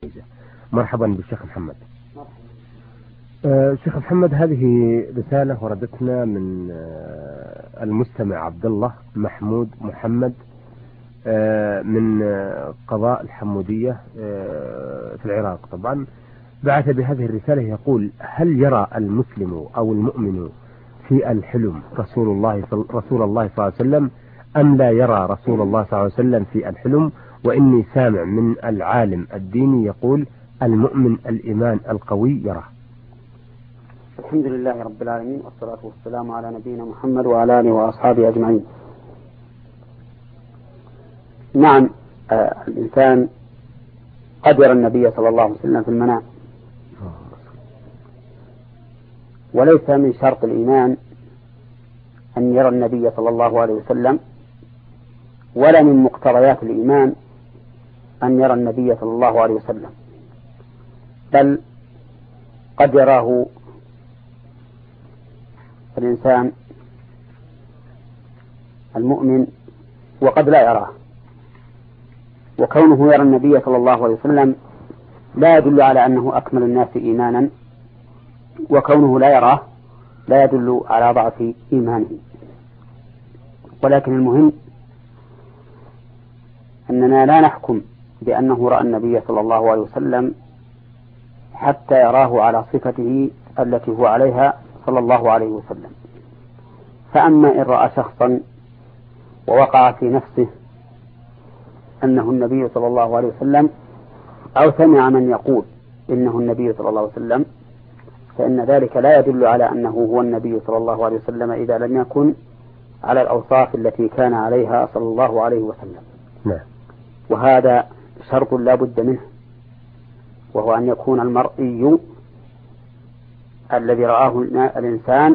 مرحبا بالشيخ محمد. شيخ محمد، هذه رسالة وردتنا من المستمع عبد الله محمود محمد من قضاء الحمودية في العراق. طبعا بعث بهذه الرسالة يقول: هل يرى المسلم أو المؤمن في الحلم رسول الله صلى الله عليه وسلم أم لا يرى رسول الله صلى الله عليه وسلم في الحلم؟ وإني سامع من العالم الديني يقول: المؤمن الإيمان القوي يراه. الحمد لله رب العالمين، والصلاة والسلام على نبينا محمد وعلى آله وأصحابه أجمعين. نعم، الإنسان قد يرى النبي صلى الله عليه وسلم في المنام، وليس من شرط الإيمان أن يرى النبي صلى الله عليه وسلم، ولا من مقتضيات الإيمان أن يرى النبي صلى الله عليه وسلم، بل قد يراه الإنسان المؤمن وقد لا يراه. وكونه يرى النبي صلى الله عليه وسلم لا يدل على أنه أكمل الناس إيمانا، وكونه لا يراه لا يدل على ضعف إيمانه. ولكن المهم أننا لا نحكم بأنه رأى النبي صلى الله عليه وسلم حتى يراه على صفته التي هو عليها صلى الله عليه وسلم. فأما إن رأى شخصا ووقع في نفسه أنه النبي صلى الله عليه وسلم، أو سمع من يقول إنه النبي صلى الله عليه وسلم، فإن ذلك لا يدل على أنه هو النبي صلى الله عليه وسلم إذا لم يكن على الأوصاف التي كان عليها صلى الله عليه وسلم. وهذا شرط لا بد منه، وهو أن يكون المرئي الذي رآه الإنسان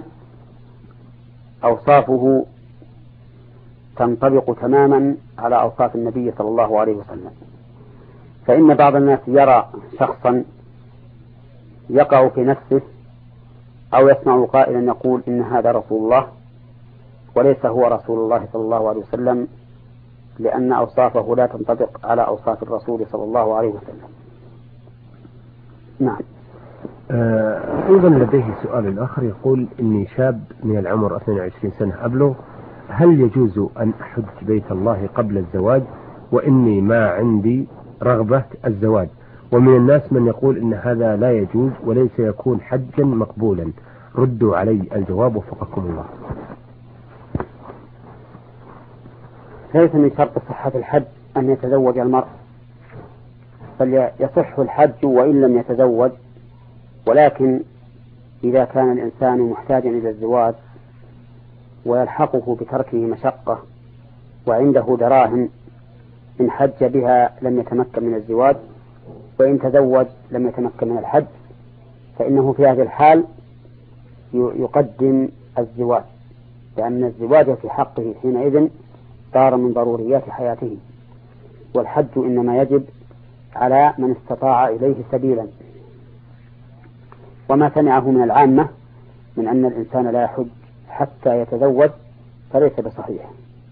أوصافه تنطبق تماما على أوصاف النبي صلى الله عليه وسلم. فإن بعض الناس يرى شخصا يقع في نفسه أو يسمع قائلا يقول إن هذا رسول الله، وليس هو رسول الله صلى الله عليه وسلم، لأن أوصافه لا تنطبق على أوصاف الرسول صلى الله عليه وسلم. نعم. أيضا لديه سؤال آخر يقول: إني شاب من العمر 22 سنة أبلغ، هل يجوز أن أحج بيت الله قبل الزواج؟ وإني ما عندي رغبة الزواج، ومن الناس من يقول إن هذا لا يجوز وليس يكون حجا مقبولا. ردوا علي الجواب وفقكم الله. ليس من شرط صحة الحج أن يتزوج المرء، بل يصح الحج وإن لم يتزوج، ولكن إذا كان الإنسان محتاجا إلى الزواج ويلحقه بتركه مشقة وعنده دراهم، إن حج بها لم يتمكن من الزواج، وإن تزوج لم يتمكن من الحج، فإنه في هذه الحال يقدم الزواج، لأن الزواج في حقه حينئذ صار من ضروريات حياته، والحج إنما يجب على من استطاع إليه سبيلا. وما سمعه من العامة من أن الإنسان لا يحج حتى يتزوج فليس بصحيح.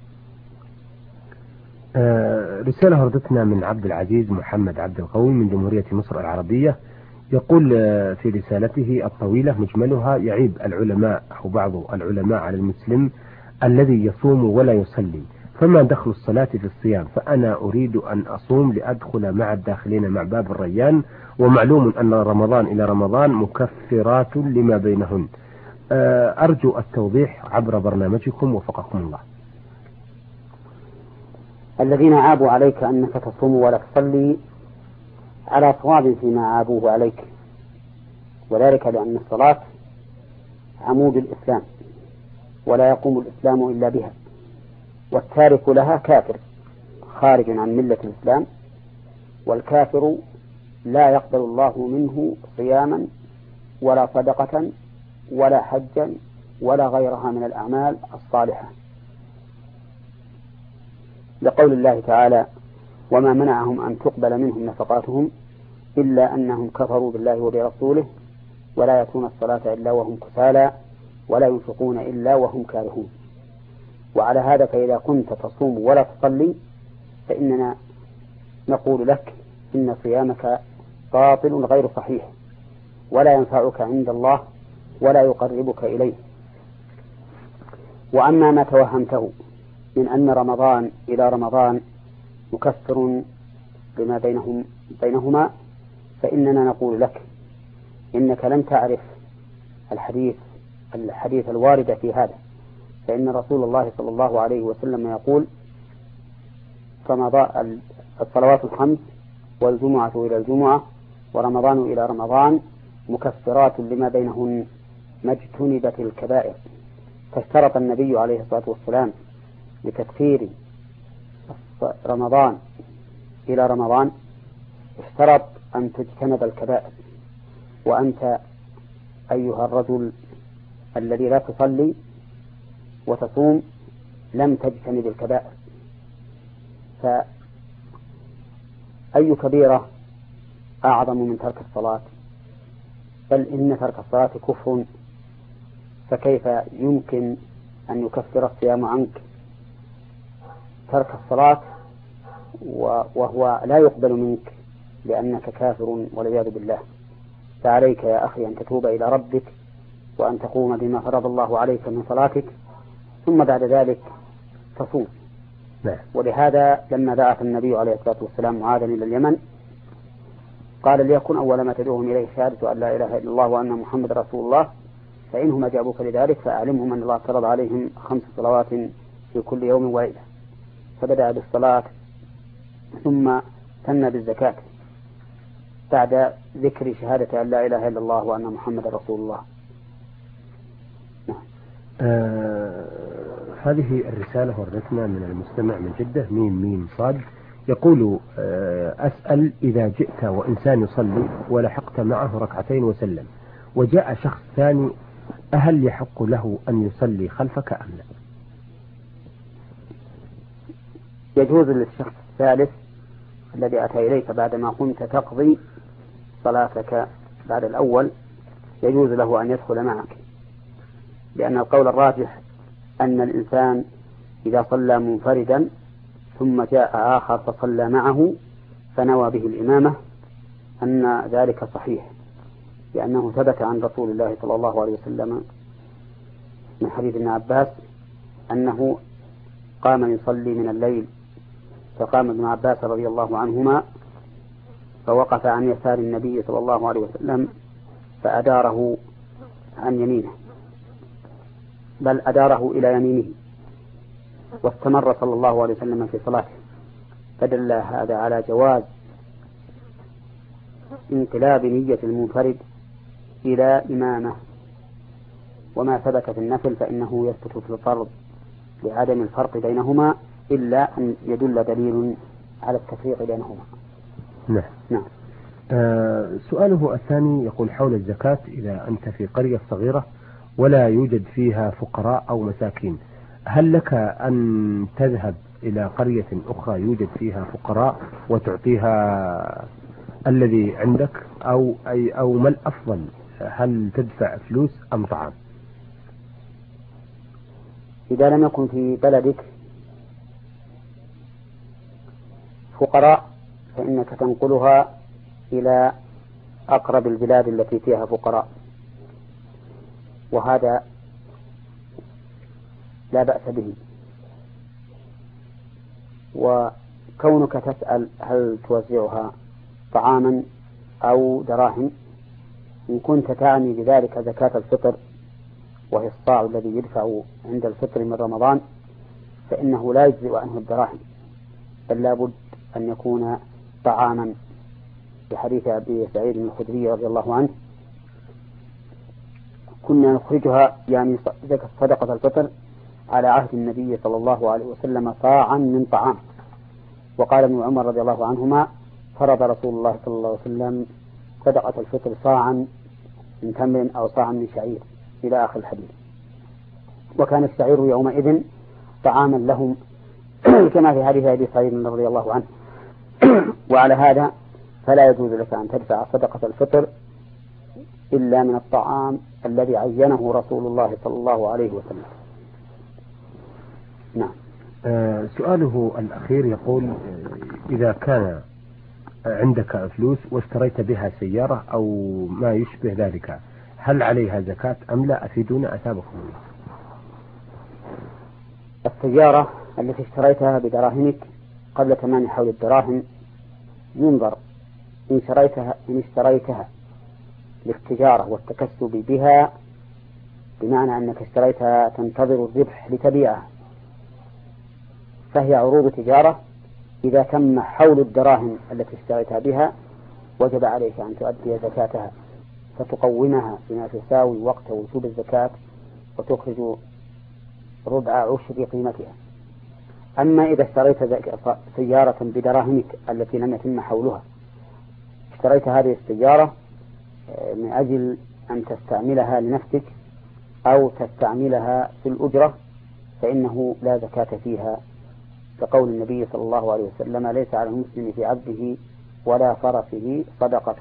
رسالة وردتنا من عبد العزيز محمد عبد القوي من جمهورية مصر العربية، يقول في رسالته الطويلة مجملها: يعيب العلماء أو بعض العلماء على المسلم الذي يصوم ولا يصلي، فما دخل الصلاة في الصيام؟ فأنا أريد أن أصوم لأدخل مع الداخلين مع باب الريان، ومعلوم أن رمضان إلى رمضان مكفرات لما بينهن. أرجو التوضيح عبر برنامجكم وفقكم الله. الذين عابوا عليك أنك تصوم ولا تصلي على صواب فيما عابوه عليك، وذلك لأن الصلاة عمود الإسلام، ولا يقوم الإسلام إلا بها، والتارك لها كافر خارج عن ملة الإسلام، والكافر لا يقبل الله منه صياما ولا صدقة ولا حجا ولا غيرها من الأعمال الصالحة، لقول الله تعالى: وما منعهم أن تقبل منهم نفقاتهم إلا أنهم كفروا بالله وبرسوله ولا يأتون الصلاة إلا وهم كسالى ولا ينفقون إلا وهم كارهون. وعلى هذا فإذا كنت تصوم ولا تصلي فإننا نقول لك إن صيامك باطل غير صحيح ولا ينفعك عند الله ولا يقربك إليه. وأما ما توهمته من أن رمضان إلى رمضان مكفر لما بينهما فإننا نقول لك إنك لم تعرف الحديث الوارد في هذا، فإن رسول الله صلى الله عليه وسلم يقول رمضان الصلوات الخمس والجمعة إلى الجمعة ورمضان إلى رمضان مكفرات لما بينهن ما اجتنبت الكبائر. فاشترط النبي عليه الصلاة والسلام لتكفير رمضان إلى رمضان اشترط أن تجتنب الكبائر. وأنت أيها الرجل الذي لا تصلي وتصوم لم تجتنب الكبائر، فأي كبيرة أعظم من ترك الصلاة؟ بل إن ترك الصلاة كفر، فكيف يمكن أن يكفر الصيام عنك ترك الصلاة وهو لا يقبل منك لأنك كافر والعياذ بالله؟ فعليك يا أخي أن تتوب إلى ربك وأن تقوم بما فرض الله عليك من صلاتك ثم بعد ذلك تصوم. ولهذا لما بعث النبي عليه الصلاة والسلام معاذا إلى اليمن قال ليكن أول ما تدعوهم إليه شهادة أن لا إله إلا الله وأن محمد رسول الله، فإنهم أجابوك لذلك فأعلمهم أن الله فرض عليهم 5 صلوات في كل يوم وليلة. فبدأ بالصلاة ثم ثنى بالزكاة بعد ذكر شهادة أن لا إله إلا الله وأن محمد رسول الله. هذه الرسالة وردتنا من المستمع من جدة ميم صاد يقول أسأل إذا جئت وإنسان يصلي ولحقت معه 2 ركعتين وسلم وجاء شخص ثاني أهل يحق له أن يصلي خلفك أم لا؟ يجوز للشخص الثالث الذي أتى إليك بعدما قمت تقضي صلاتك بعد الأول يجوز له أن يدخل معك، لأن القول الراجح أن الإنسان إذا صلى منفردا ثم جاء آخر فصلى معه فنوى به الإمامة أن ذلك صحيح، لأنه ثبت عن رسول الله صلى الله عليه وسلم من حديث ابن عباس أنه قام يصلي من الليل فقام ابن عباس رضي الله عنهما فوقف عن يسار النبي صلى الله عليه وسلم فأداره عن يمينه، بل أداره إلى يمينه واستمر صلى الله عليه وسلم في صلاته، فدل هذا على جواز انقلاب نية المنفرد إلى إمامة. وما ثبت في النفل فإنه يثبت في الفرض لعدم الفرق بينهما إلا أن يدل دليل على التفريق بينهما. نعم. سؤاله الثاني يقول حول الزكاة إذا أنت في قرية صغيرة ولا يوجد فيها فقراء أو مساكين، هل لك أن تذهب إلى قرية أخرى يوجد فيها فقراء وتعطيها الذي عندك أو ما الأفضل، هل تدفع فلوس أم طعام؟ إذا لم يكن في بلدك فقراء فإنك تنقلها إلى أقرب البلاد التي فيها فقراء، وهذا لا بأس به. وكونك تسأل هل توزعها طعاما أو دراهم، إن كنت تعني بذلك زكاة الفطر وهي الصاع الذي يدفع عند الفطر من رمضان فإنه لا يجزئ عنه الدراهم، بل لا بد أن يكون طعاما، بحديث أبي سعيد الخدري رضي الله عنه كنا نخرجها يعني زكاة صدقة الفطر على عهد النبي صلى الله عليه وسلم صاعا من طعام. وقال ابن عمر رضي الله عنهما فرض رسول الله صلى الله عليه وسلم صدقة الفطر صاعا من تمر أو صاعا من شعير إلى آخر الحديث. وكان الشعير يومئذ طعاما لهم كما في حديث أبي سعيد رضي الله عنه. وعلى هذا فلا يجوز لك أن تدفع صدقة الفطر إلا من الطعام الذي عينه رسول الله صلى الله عليه وسلم. نعم. سؤاله الأخير يقول إذا كان عندك فلوس واشتريت بها سيارة أو ما يشبه ذلك، هل عليها زكاة أم لا؟ أفيدونا أثابكم الله. السيارة التي اشتريتها بدراهمك قبل تمام حول الدراهم ينظر إن اشتريتها للتجارة والتكسب بها، بمعنى أنك اشتريتها تنتظر الربح لتبيعها، فهي عروض تجارة. إذا تم حول الدراهم التي اشتريتها بها وجب عليك أن تؤدي زكاتها، فتقومها بما تساوي وقت وجوب الزكاة وتخرج ربع عشر قيمتها. أما إذا اشتريت سيارة بدراهمك التي لم يتم حولها، اشتريت هذه السيارة من أجل أن تستعملها لنفسك أو تستعملها في الأجرة، فإنه لا زكاة فيها، كقول النبي صلى الله عليه وسلم: ليس على المسلم في عبده ولا فرسه صدقة.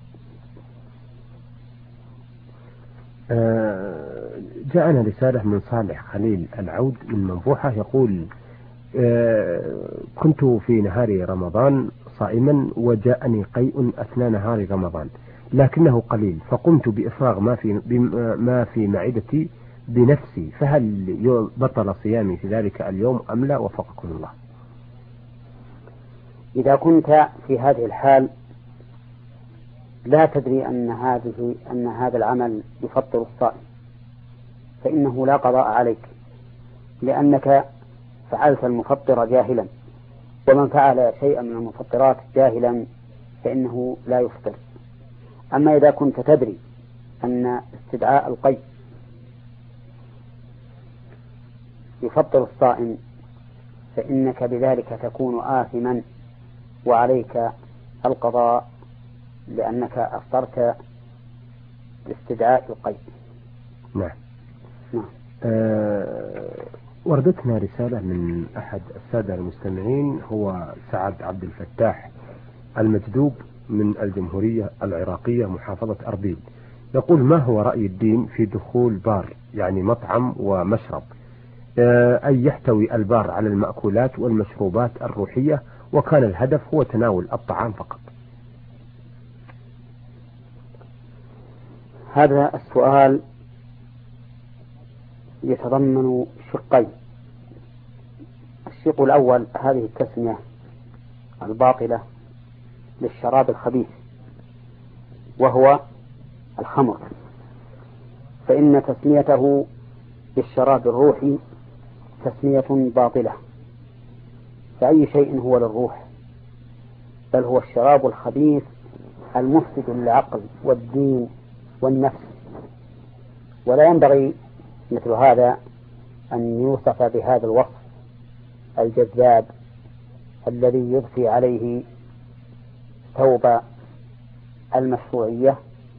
جاءنا رسالة من صالح خليل العود من منبوحة يقول: كنت في نهار رمضان صائما وجاءني قيء أثناء نهار رمضان لكنه قليل، فقمت بإفراغ ما في معدتي بنفسي، فهل بطل صيامي في ذلك اليوم أم لا؟ وفقكم الله. إذا كنت في هذه الحال لا تدري أن هذا العمل يفطر الصائم، فإنه لا قضاء عليك، لأنك فعلت المفطر جاهلا، ومن فعل شيئا من المفطرات جاهلا فإنه لا يفطر. أما إذا كنت تدري أن استدعاء القيء يفطر الصائم فإنك بذلك تكون آثما وعليك القضاء، لأنك أفطرت باستدعاء القيء. نعم. وردتنا رسالة من أحد السادة المستمعين، هو سعد عبد الفتاح المجدوب من الجمهورية العراقية محافظة أربيل، يقول: ما هو رأي الدين في دخول بار، يعني مطعم ومشرب، أي يحتوي البار على المأكولات والمشروبات الروحية، وكان الهدف هو تناول الطعام فقط؟ هذا السؤال يتضمن شقين. الشق الأول: هذه التسمية الباطلة للشراب الخبيث وهو الخمر، فإن تسميته بالشراب الروحي تسمية باطلة، فأي شيء هو للروح، بل هو الشراب الخبيث المفسد للعقل والدين والنفس، ولا ينبغي مثل هذا أن يوصف بهذا الوصف الجذاب الذي يضفي عليه ثوب المشروعية،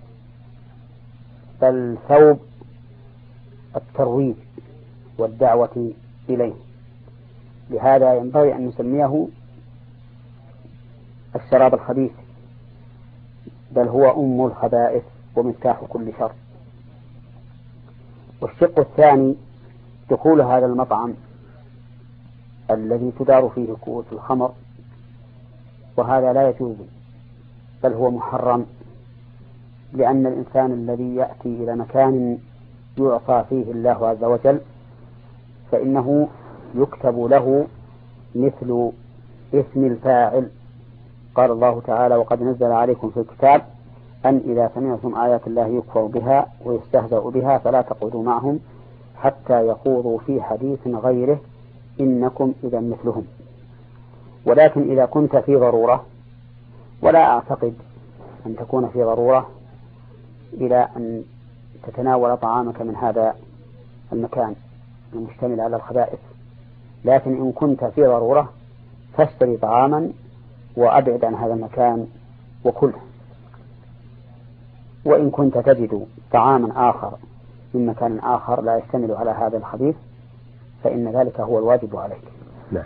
بل ثوب الترويج والدعوة إليه. لهذا ينبغي أن نسميه الشراب الخبيث، بل هو أم الخبائث ومفتاح كل شر. والشق الثاني: دخول هذا المطعم الذي تدار فيه كؤوس الخمر، وهذا لا يجوز، بل هو محرم، لأن الإنسان الذي يأتي إلى مكان يعصى فيه الله عز وجل فإنه يكتب له مثل اسم الفاعل. قال الله تعالى: وقد نزل عليكم في الكتاب أن إذا سمعتم آيات الله يكفر بها ويستهزأ بها فلا تقعدوا معهم حتى يخوضوا في حديث غيره إنكم إذا مثلهم. ولكن إذا كنت في ضرورة، ولا أعتقد أن تكون في ضرورة إلى أن تتناول طعامك من هذا المكان المشتمل على الخبائث، لكن إن كنت في ضرورة فاشتري طعاما وأبعد عن هذا المكان وكله. وإن كنت تجد طعاما آخر من مكان آخر لا يشتمل على هذا الخبيث فإن ذلك هو الواجب عليك. نعم.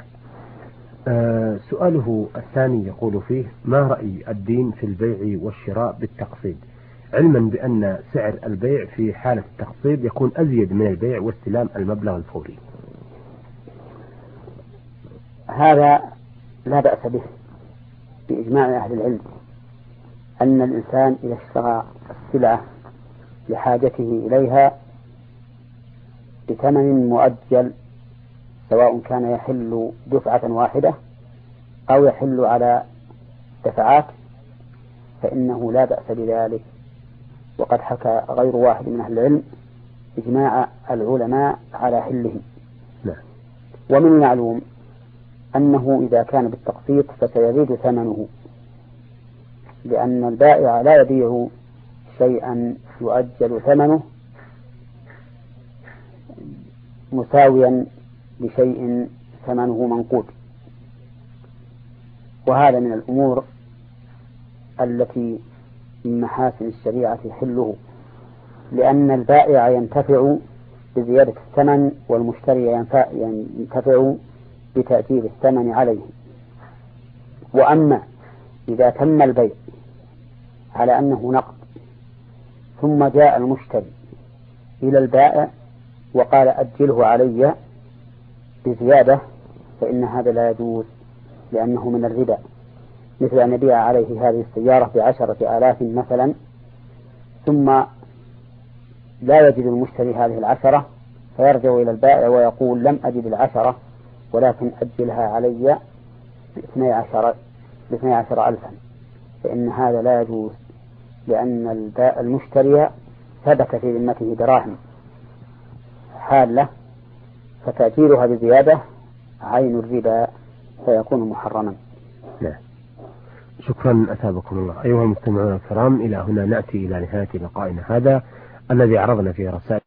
سؤاله الثاني يقول فيه: ما رأي الدين في البيع والشراء بالتقسيط، علما بأن سعر البيع في حالة التقسيط يكون أزيد من البيع واستلام المبلغ الفوري؟ هذا لا بأس به، بإجماع أهل العلم أن الإنسان إذا اشترى السلعة لحاجته إليها بثمن مؤجل، سواء كان يحل دفعة واحدة أو يحل على دفعات، فإنه لا بأس بذلك. وقد حكى غير واحد من أهل العلم إجماع العلماء على حله. ومن المعلوم أنه إذا كان بالتقسيط فسيزيد ثمنه، لأن البائع لا يبيع شيئا يؤجل ثمنه مساويا لشيء ثمنه منقود. وهذا من الأمور التي من محاسن الشريعة حله، لأن البائع ينتفع بزيادة الثمن والمشتري ينتفع بتأثير الثمن عليه. وأما إذا تم البيع على أنه نقد ثم جاء المشتري إلى البائع وقال أجله علي بزيادة، فإن هذا لا يجوز، لأنه من الربا، مثل أن يبيع عليه هذه السيارة ب10,000 مثلا، ثم لا يجد المشتري هذه 10، فيرجع إلى البائع ويقول لم أجد 10 ولكن أجلها علي ب12,000، فإن هذا لا يجوز، لأن المشتري ثبت في ذمته دراهم حالة، فتأجيلها بزيادة عين الربا فيكون محرما. شكرا أثابكم الله. أيها المستمعون الكرام، إلى هنا نأتي إلى نهاية لقائنا هذا الذي عرضنا فيه رسائل